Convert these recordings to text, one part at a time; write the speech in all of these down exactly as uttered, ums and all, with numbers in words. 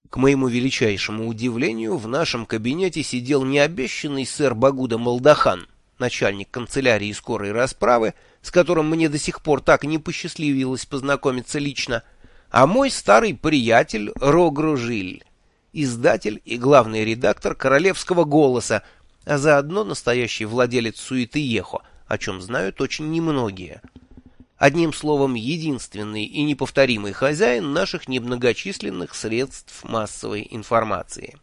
К моему величайшему удивлению, в нашем кабинете сидел необещанный сэр Багуда Молдахан, начальник канцелярии скорой расправы, с которым мне до сих пор так и не посчастливилось познакомиться лично, а мой старый приятель Рогро Жиль, издатель и главный редактор «Королевского голоса», а заодно настоящий владелец «Суеты-Ехо», о чем знают очень немногие. Одним словом, единственный и неповторимый хозяин наших немногочисленных средств массовой информации.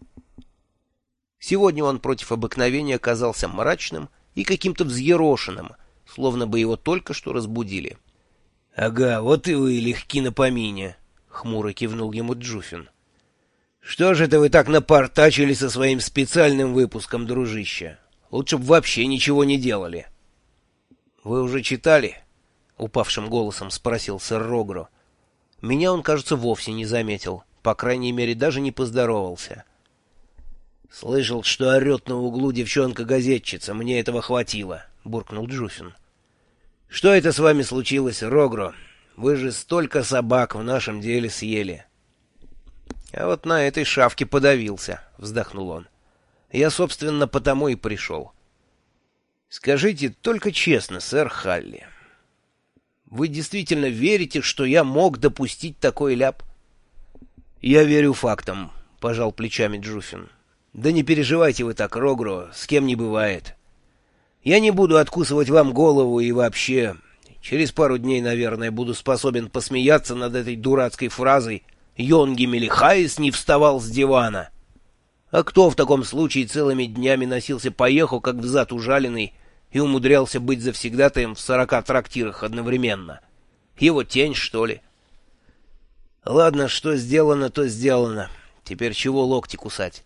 Сегодня он против обыкновения казался мрачным и каким-то взъерошенным, словно бы его только что разбудили. — Ага, вот и вы легки на помине, — хмуро кивнул ему Джуфин. — Что же это вы так напортачили со своим специальным выпуском, дружище? Лучше бы вообще ничего не делали. — Вы уже читали? — упавшим голосом спросил сэр Рогро. Меня он, кажется, вовсе не заметил, по крайней мере, даже не поздоровался. — Слышал, что орет на углу девчонка-газетчица, мне этого хватило, — буркнул Джуфин. — Что это с вами случилось, Рогро? Вы же столько собак в нашем деле съели. — А вот на этой шавке подавился, — вздохнул он. — Я, собственно, потому и пришел. — Скажите только честно, сэр Халли, вы действительно верите, что я мог допустить такой ляп? — Я верю фактам, — пожал плечами Джуфин. — Да не переживайте вы так, Рогро, с кем не бывает. Я не буду откусывать вам голову и вообще... Через пару дней, наверное, буду способен посмеяться над этой дурацкой фразой «Йонги Мелихаис не вставал с дивана». А кто в таком случае целыми днями носился по еху, как взад ужаленный, и умудрялся быть завсегдатаем в сорока трактирах одновременно? Его тень, что ли? Ладно, что сделано, то сделано. Теперь чего локти кусать?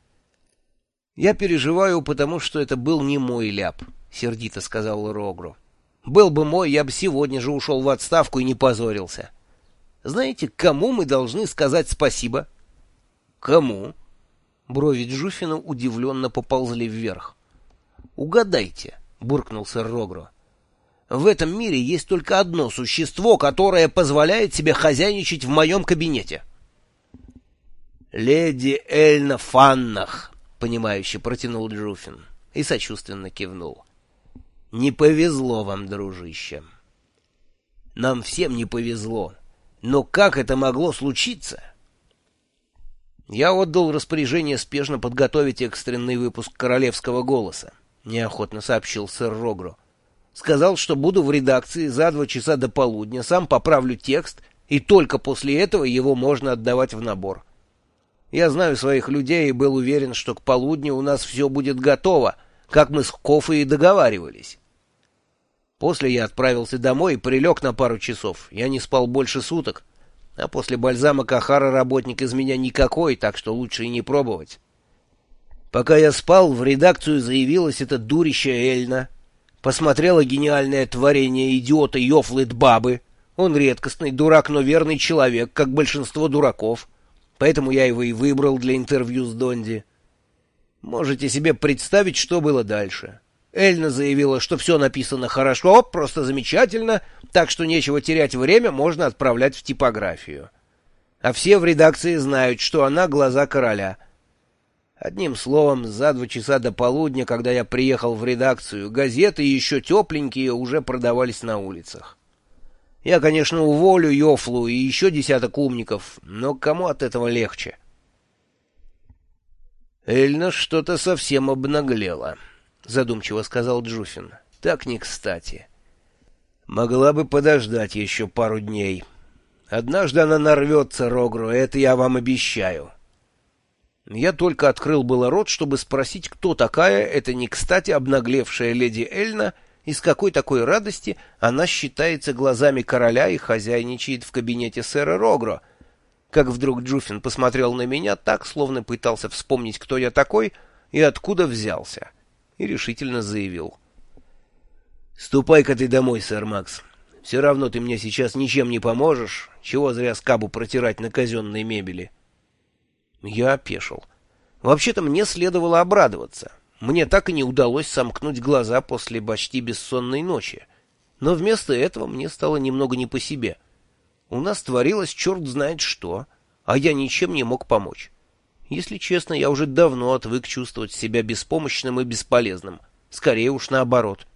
Я переживаю, потому что это был не мой ляп, — сердито сказал Рогро. Был бы мой, я бы сегодня же ушел в отставку и не позорился. Знаете, кому мы должны сказать спасибо? Кому? Брови Джуфина удивленно поползли вверх. Угадайте, — буркнул сэр Рогро. В этом мире есть только одно существо, которое позволяет себе хозяйничать в моем кабинете. Леди Эльна Фаннах, — понимающе протянул Джуфин и сочувственно кивнул. Не повезло вам, дружище. Нам всем не повезло. Но как это могло случиться? Я отдал распоряжение спешно подготовить экстренный выпуск «Королевского голоса», — неохотно сообщил сэр Рогро. Сказал, что буду в редакции за два часа до полудня, сам поправлю текст, и только после этого его можно отдавать в набор. Я знаю своих людей и был уверен, что к полудню у нас все будет готово, как мы с Кофой и договаривались. После я отправился домой и прилег на пару часов. Я не спал больше суток, а после бальзама Кахара работник из меня никакой, так что лучше и не пробовать. Пока я спал, в редакцию заявилась эта дурища Эльна, посмотрела гениальное творение идиота Йофлет Бабы. Он редкостный дурак, но верный человек, как большинство дураков, поэтому я его и выбрал для интервью с Донди. Можете себе представить, что было дальше. Эльна заявила, что все написано хорошо, просто замечательно, так что нечего терять время, можно отправлять в типографию. А все в редакции знают, что она глаза короля. Одним словом, за два часа до полудня, когда я приехал в редакцию, газеты еще тепленькие уже продавались на улицах. Я, конечно, уволю Йофлу и еще десяток умников, но кому от этого легче? Эльна что-то совсем обнаглела, — задумчиво сказал Джуфин. — Так не кстати. Могла бы подождать еще пару дней. Однажды она нарвется, Рогро, это я вам обещаю. Я только открыл было рот, чтобы спросить, кто такая эта не кстати обнаглевшая леди Эльна и с какой такой радости она считается глазами короля и хозяйничает в кабинете сэра Рогро, как вдруг Джуфин посмотрел на меня так, словно пытался вспомнить, кто я такой и откуда взялся, и решительно заявил. — Ступай-ка ты домой, сэр Макс. Все равно ты мне сейчас ничем не поможешь. Чего зря скабу протирать на казенной мебели. Я опешил. Вообще-то мне следовало обрадоваться. Мне так и не удалось сомкнуть глаза после почти бессонной ночи. Но вместо этого мне стало немного не по себе. У нас творилось черт знает что, а я ничем не мог помочь. Если честно, я уже давно отвык чувствовать себя беспомощным и бесполезным. Скорее уж наоборот.